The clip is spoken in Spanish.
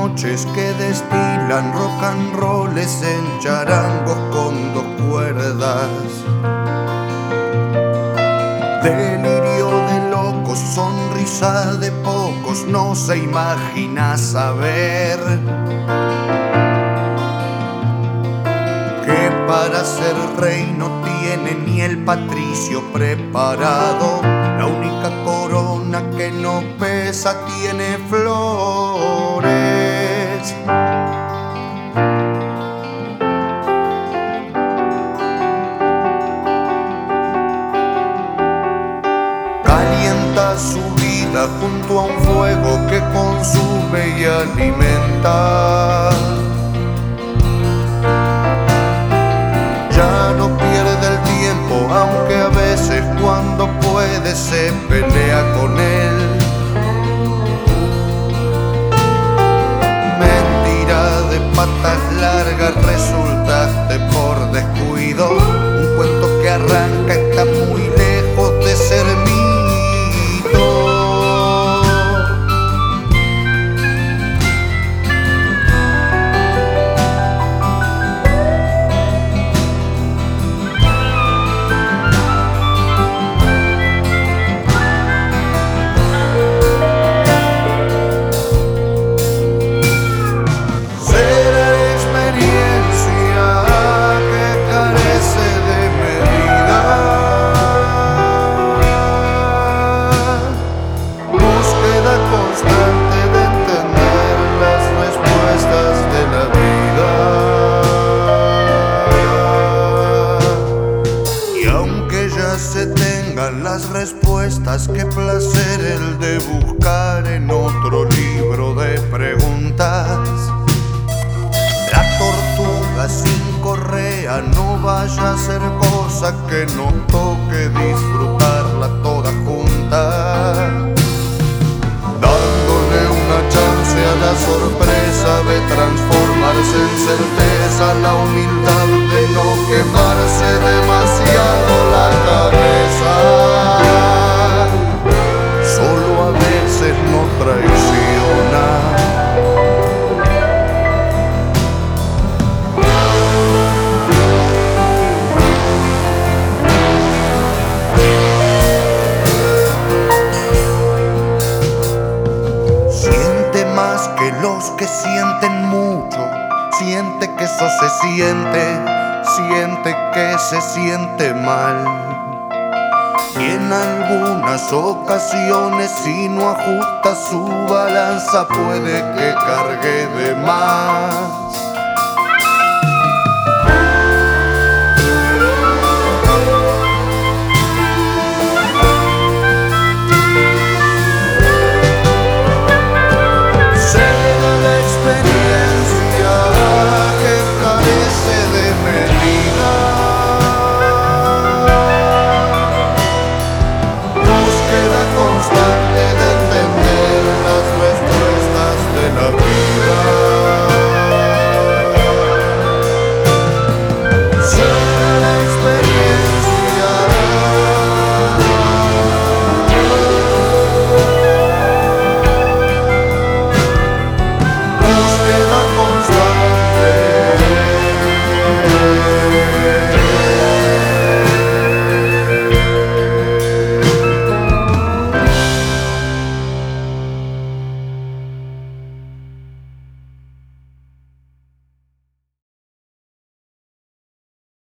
noches que destilan rock and rolls en charangos con dos cuerdas. Delirio de locos, sonrisa de pocos, no se imagina saber que para ser rey no tiene ni el patricio preparado. La única corona que no pesa tiene flores. Calienta su vida junto a un fuego que consume y alimenta. Ya no pierde el tiempo, aunque a veces cuando puede se pelea con él. Mentira de patas largas, resultaste por descuido. Un cuento que arranca está muy lejos de ser mito. Se tengan las respuestas, qué placer el de buscar en otro libro de preguntas. La tortuga sin correa no vaya a ser cosa que no toque disfrutarla toda junta. Dándole una chance a la sorpresa de transformarse en certeza, la humildad de no quemarse demasiado la cabeza. Solo a veces no traiciona. Siente más que los que sienten mucho. Siente que eso se siente. Siente que se siente mal. Y en algunas ocasiones, si no ajusta su balanza, puede que cargue de más.